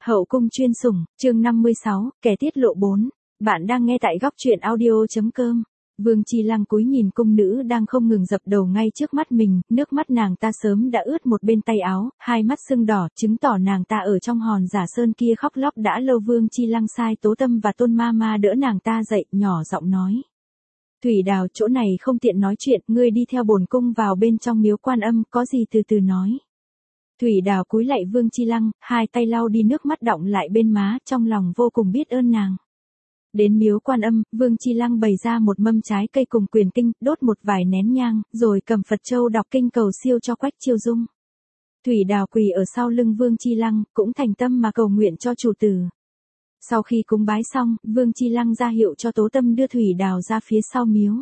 Hậu cung chuyên sủng, chương 56, kẻ tiết lộ 4. Bạn đang nghe tại góc truyện audio.com. Vương Chi Lăng cúi nhìn cung nữ đang không ngừng dập đầu ngay trước mắt mình, nước mắt nàng ta sớm đã ướt một bên tay áo, hai mắt sưng đỏ, chứng tỏ nàng ta ở trong hòn giả sơn kia khóc lóc đã lâu. Vương Chi Lăng sai Tố Tâm và Tôn Ma Ma đỡ nàng ta dậy, nhỏ giọng nói. Thủy Đào, chỗ này không tiện nói chuyện, ngươi đi theo bổn cung vào bên trong miếu Quan Âm, có gì từ từ nói. Thủy Đào cúi lạy Vương Chi Lăng, hai tay lau đi nước mắt đọng lại bên má, trong lòng vô cùng biết ơn nàng. Đến miếu Quan Âm, Vương Chi Lăng bày ra một mâm trái cây cùng quyền kinh, đốt một vài nén nhang, rồi cầm Phật châu đọc kinh cầu siêu cho Quách Chiêu Dung. Thủy Đào quỳ ở sau lưng Vương Chi Lăng, cũng thành tâm mà cầu nguyện cho chủ tử. Sau khi cúng bái xong, Vương Chi Lăng ra hiệu cho Tố Tâm đưa Thủy Đào ra phía sau miếu.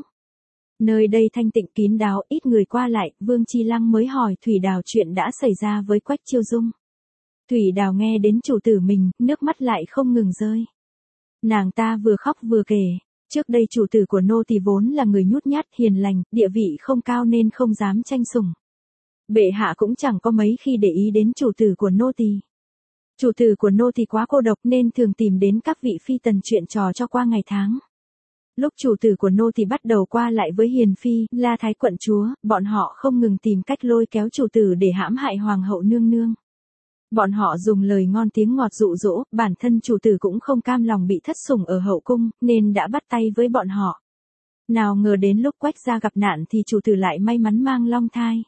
Nơi đây thanh tịnh kín đáo, ít người qua lại, Vương Chi Lăng mới hỏi Thủy Đào chuyện đã xảy ra với Quách Chiêu Dung. Thủy Đào nghe đến chủ tử mình, nước mắt lại không ngừng rơi. Nàng ta vừa khóc vừa kể, trước đây chủ tử của nô tỳ vốn là người nhút nhát, hiền lành, địa vị không cao nên không dám tranh sủng. Bệ hạ cũng chẳng có mấy khi để ý đến chủ tử của nô tỳ. Chủ tử của nô tỳ quá cô độc nên thường tìm đến các vị phi tần chuyện trò cho qua ngày tháng. Lúc chủ tử của nô tỳ bắt đầu qua lại với hiền phi, La Thái quận chúa, bọn họ không ngừng tìm cách lôi kéo chủ tử để hãm hại hoàng hậu nương nương. Bọn họ dùng lời ngon tiếng ngọt dụ dỗ, bản thân chủ tử cũng không cam lòng bị thất sủng ở hậu cung, nên đã bắt tay với bọn họ. Nào ngờ đến lúc Quách gia gặp nạn thì chủ tử lại may mắn mang long thai.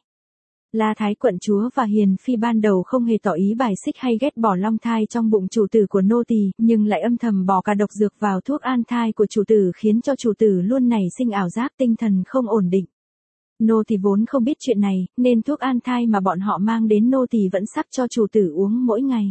La Thái quận chúa và hiền phi ban đầu không hề tỏ ý bài xích hay ghét bỏ long thai trong bụng chủ tử của nô tỳ, nhưng lại âm thầm bỏ cả độc dược vào thuốc an thai của chủ tử, khiến cho chủ tử luôn nảy sinh ảo giác, tinh thần không ổn định. Nô tỳ vốn không biết chuyện này, nên thuốc an thai mà bọn họ mang đến nô tỳ vẫn sắp cho chủ tử uống mỗi ngày.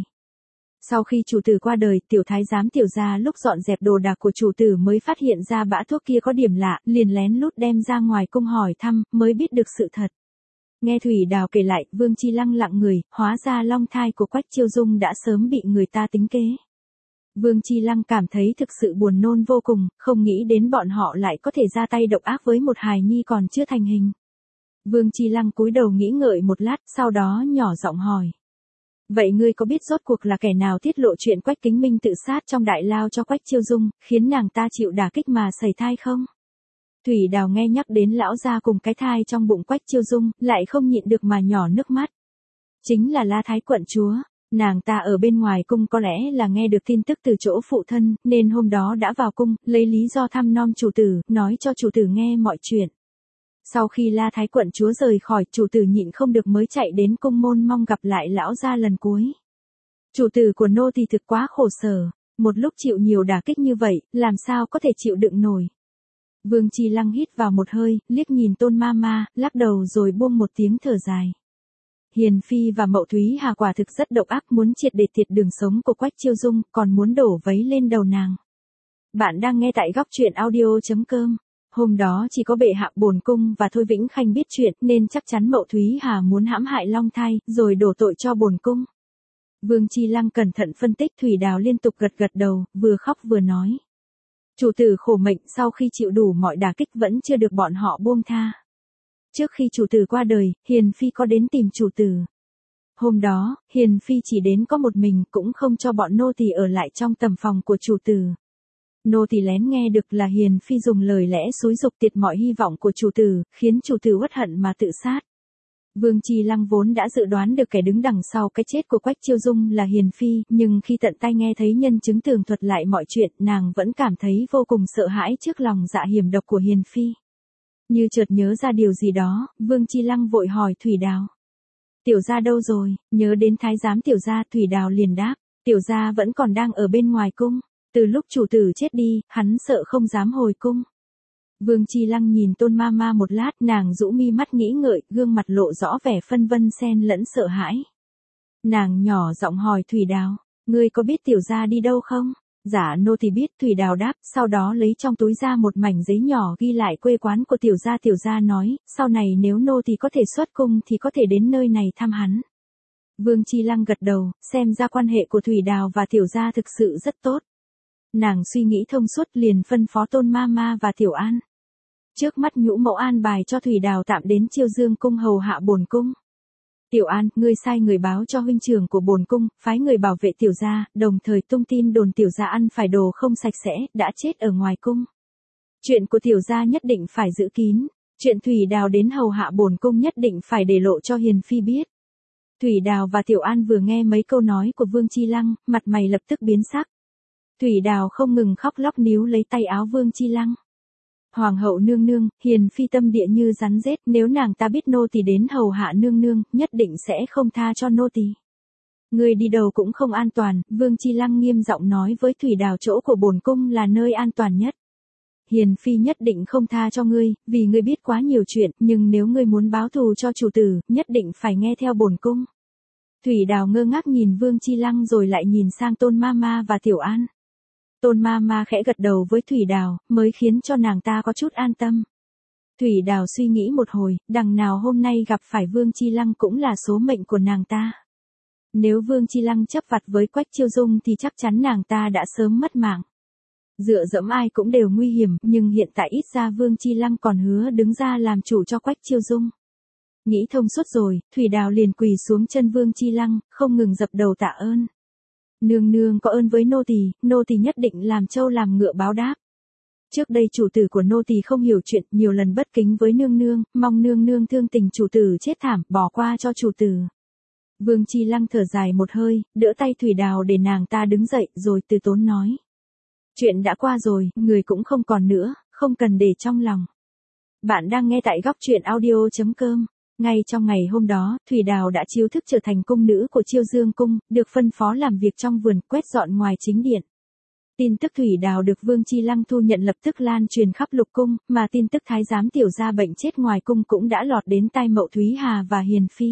Sau khi chủ tử qua đời, tiểu thái giám Tiểu Gia lúc dọn dẹp đồ đạc của chủ tử mới phát hiện ra bã thuốc kia có điểm lạ, liền lén lút đem ra ngoài cung hỏi thăm, mới biết được sự thật. Nghe Thủy Đào kể lại, Vương Chi Lăng lặng người, hóa ra long thai của Quách Chiêu Dung đã sớm bị người ta tính kế. Vương Chi Lăng cảm thấy thực sự buồn nôn vô cùng, không nghĩ đến bọn họ lại có thể ra tay độc ác với một hài nhi còn chưa thành hình. Vương Chi Lăng cúi đầu nghĩ ngợi một lát, sau đó nhỏ giọng hỏi. Vậy ngươi có biết rốt cuộc là kẻ nào tiết lộ chuyện Quách Kính Minh tự sát trong đại lao cho Quách Chiêu Dung, khiến nàng ta chịu đả kích mà sẩy thai không? Thủy Đào nghe nhắc đến lão gia cùng cái thai trong bụng Quách Chiêu Dung, lại không nhịn được mà nhỏ nước mắt. Chính là La Thái quận chúa, nàng ta ở bên ngoài cung có lẽ là nghe được tin tức từ chỗ phụ thân, nên hôm đó đã vào cung, lấy lý do thăm nom chủ tử, nói cho chủ tử nghe mọi chuyện. Sau khi La Thái quận chúa rời khỏi, chủ tử nhịn không được mới chạy đến cung môn mong gặp lại lão gia lần cuối. Chủ tử của nô tỳ thực quá khổ sở, một lúc chịu nhiều đả kích như vậy, làm sao có thể chịu đựng nổi. Vương Chi Lăng hít vào một hơi, liếc nhìn Tôn Ma Ma, lắc đầu rồi buông một tiếng thở dài. Hiền phi và Mậu Thúy Hà quả thực rất độc ác, muốn triệt để tiệt đường sống của Quách Chiêu Dung, còn muốn đổ vấy lên đầu nàng. Bạn đang nghe tại góc truyện audio.com. Hôm đó chỉ có bệ hạ, bổn cung và Thôi Vĩnh Khanh biết chuyện, nên chắc chắn Mậu Thúy Hà muốn hãm hại long thai, rồi đổ tội cho bổn cung. Vương Chi Lăng cẩn thận phân tích. Thủy Đào liên tục gật gật đầu, vừa khóc vừa nói. Chủ tử khổ mệnh, sau khi chịu đủ mọi đả kích vẫn chưa được bọn họ buông tha. Trước khi chủ tử qua đời, hiền phi có đến tìm chủ tử. Hôm đó, hiền phi chỉ đến có một mình, cũng không cho bọn nô tỳ ở lại trong tầm phòng của chủ tử. Nô tỳ lén nghe được là hiền phi dùng lời lẽ xúi giục tiệt mọi hy vọng của chủ tử, khiến chủ tử uất hận mà tự sát. Vương Chi Lăng vốn đã dự đoán được kẻ đứng đằng sau cái chết của Quách Chiêu Dung là hiền phi, nhưng khi tận tai nghe thấy nhân chứng tường thuật lại mọi chuyện, nàng vẫn cảm thấy vô cùng sợ hãi trước lòng dạ hiểm độc của hiền phi. Như chợt nhớ ra điều gì đó, Vương Chi Lăng vội hỏi Thủy Đào. Tiểu gia đâu rồi? Nhớ đến thái giám Tiểu gia, Thủy Đào liền đáp. Tiểu gia vẫn còn đang ở bên ngoài cung. Từ lúc chủ tử chết đi, hắn sợ không dám hồi cung. Vương Chi Lăng nhìn Tôn Ma Ma một lát, nàng rũ mi mắt nghĩ ngợi, gương mặt lộ rõ vẻ phân vân xen lẫn sợ hãi. Nàng nhỏ giọng hỏi Thủy Đào, ngươi có biết tiểu gia đi đâu không? Dạ nô tỳ biết. Thủy Đào đáp, sau đó lấy trong túi ra một mảnh giấy nhỏ ghi lại quê quán của tiểu gia. Tiểu gia nói, sau này nếu nô tỳ có thể xuất cung thì có thể đến nơi này thăm hắn. Vương Chi Lăng gật đầu, xem ra quan hệ của Thủy Đào và tiểu gia thực sự rất tốt. Nàng suy nghĩ thông suốt liền phân phó Tôn Ma Ma và Tiểu An. Trước mắt nhũ mẫu an bài cho Thủy Đào tạm đến Chiêu Dương cung hầu hạ bổn cung. Tiểu An, ngươi sai người báo cho huynh trưởng của bổn cung, phái người bảo vệ tiểu gia, đồng thời tung tin đồn tiểu gia ăn phải đồ không sạch sẽ, đã chết ở ngoài cung. Chuyện của tiểu gia nhất định phải giữ kín, chuyện Thủy Đào đến hầu hạ bổn cung nhất định phải để lộ cho hiền phi biết. Thủy Đào và Tiểu An vừa nghe mấy câu nói của Vương Chi Lăng, mặt mày lập tức biến sắc. Thủy Đào không ngừng khóc lóc níu lấy tay áo Vương Chi Lăng. Hoàng hậu nương nương, hiền phi tâm địa như rắn rết, nếu nàng ta biết nô tỳ đến hầu hạ nương nương, nhất định sẽ không tha cho nô tỳ. Người đi đầu cũng không an toàn, Vương Chi Lăng nghiêm giọng nói với Thủy Đào, chỗ của bổn cung là nơi an toàn nhất. Hiền phi nhất định không tha cho ngươi, vì ngươi biết quá nhiều chuyện, nhưng nếu ngươi muốn báo thù cho chủ tử, nhất định phải nghe theo bổn cung. Thủy Đào ngơ ngác nhìn Vương Chi Lăng rồi lại nhìn sang Tôn Mama và Tiểu An. Tôn Mama khẽ gật đầu với Thủy Đào, mới khiến cho nàng ta có chút an tâm. Thủy Đào suy nghĩ một hồi, đằng nào hôm nay gặp phải Vương Chi Lăng cũng là số mệnh của nàng ta. Nếu Vương Chi Lăng chấp vặt với Quách Chiêu Dung thì chắc chắn nàng ta đã sớm mất mạng. Dựa dẫm ai cũng đều nguy hiểm, nhưng hiện tại ít ra Vương Chi Lăng còn hứa đứng ra làm chủ cho Quách Chiêu Dung. Nghĩ thông suốt rồi, Thủy Đào liền quỳ xuống chân Vương Chi Lăng, không ngừng dập đầu tạ ơn. Nương nương có ơn với nô tỳ nhất định làm trâu làm ngựa báo đáp. Trước đây chủ tử của nô tỳ không hiểu chuyện, nhiều lần bất kính với nương nương, mong nương nương thương tình chủ tử chết thảm, bỏ qua cho chủ tử. Vương Chi Lăng thở dài một hơi, đỡ tay Thủy Đào để nàng ta đứng dậy, rồi từ tốn nói. Chuyện đã qua rồi, người cũng không còn nữa, không cần để trong lòng. Bạn đang nghe tại góc truyện audio.com. Ngay trong ngày hôm đó, Thủy Đào đã chiêu thức trở thành cung nữ của Chiêu Dương cung, được phân phó làm việc trong vườn, quét dọn ngoài chính điện. Tin tức Thủy Đào được Vương Chi Lăng thu nhận lập tức lan truyền khắp lục cung, mà tin tức thái giám tiểu gia bệnh chết ngoài cung cũng đã lọt đến tai Mậu Thúy Hà và Hiền Phi.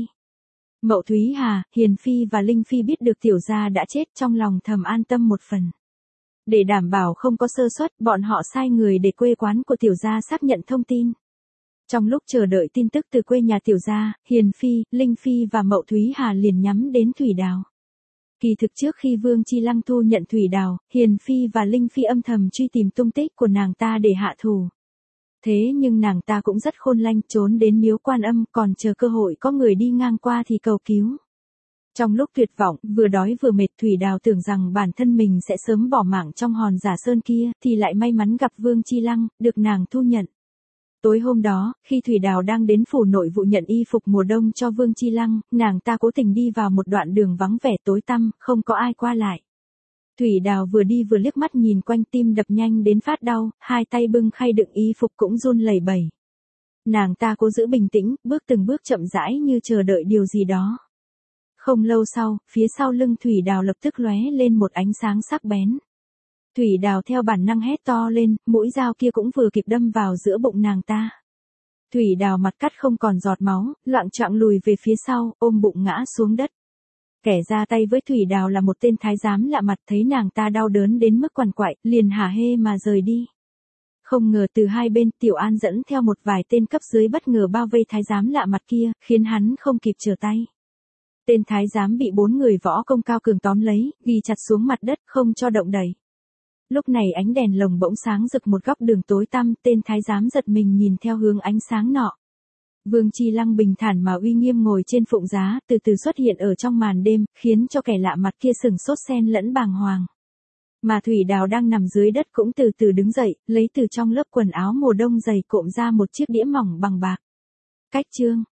Mậu Thúy Hà, Hiền Phi và Linh Phi biết được tiểu gia đã chết, trong lòng thầm an tâm một phần. Để đảm bảo không có sơ suất, bọn họ sai người để quê quán của tiểu gia xác nhận thông tin. Trong lúc chờ đợi tin tức từ quê nhà tiểu gia, Hiền Phi, Linh Phi và Mậu Thúy Hà liền nhắm đến Thủy Đào. Kỳ thực trước khi Vương Chi Lăng thu nhận Thủy Đào, Hiền Phi và Linh Phi âm thầm truy tìm tung tích của nàng ta để hạ thù. Thế nhưng nàng ta cũng rất khôn lanh, trốn đến miếu Quan Âm, còn chờ cơ hội có người đi ngang qua thì cầu cứu. Trong lúc tuyệt vọng, vừa đói vừa mệt, Thủy Đào tưởng rằng bản thân mình sẽ sớm bỏ mạng trong hòn giả sơn kia, thì lại may mắn gặp Vương Chi Lăng, được nàng thu nhận. Tối hôm đó, khi Thủy Đào đang đến phủ nội vụ nhận y phục mùa đông cho Vương Chi Lăng, nàng ta cố tình đi vào một đoạn đường vắng vẻ tối tăm, không có ai qua lại. Thủy Đào vừa đi vừa liếc mắt nhìn quanh, tim đập nhanh đến phát đau, hai tay bưng khay đựng y phục cũng run lẩy bẩy. Nàng ta cố giữ bình tĩnh, bước từng bước chậm rãi như chờ đợi điều gì đó. Không lâu sau, phía sau lưng Thủy Đào lập tức lóe lên một ánh sáng sắc bén. Thủy Đào theo bản năng hét to lên, mũi dao kia cũng vừa kịp đâm vào giữa bụng nàng ta. Thủy Đào mặt cắt không còn giọt máu, loạng choạng lùi về phía sau, ôm bụng ngã xuống đất. Kẻ ra tay với Thủy Đào là một tên thái giám lạ mặt, thấy nàng ta đau đớn đến mức quằn quại, liền hả hê mà rời đi. Không ngờ từ hai bên, Tiểu An dẫn theo một vài tên cấp dưới bất ngờ bao vây thái giám lạ mặt kia, khiến hắn không kịp trở tay. Tên thái giám bị 4 người võ công cao cường tóm lấy, ghi chặt xuống mặt đất, không cho động đậy. Lúc này ánh đèn lồng bỗng sáng rực một góc đường tối tăm, tên thái giám giật mình nhìn theo hướng ánh sáng nọ. Vương Chi Lăng bình thản mà uy nghiêm ngồi trên phụng giá, từ từ xuất hiện ở trong màn đêm, khiến cho kẻ lạ mặt kia sừng sốt xen lẫn bàng hoàng. Mà Thủy Đào đang nằm dưới đất cũng từ từ đứng dậy, lấy từ trong lớp quần áo mùa đông dày cộm ra một chiếc đĩa mỏng bằng bạc. Cách chương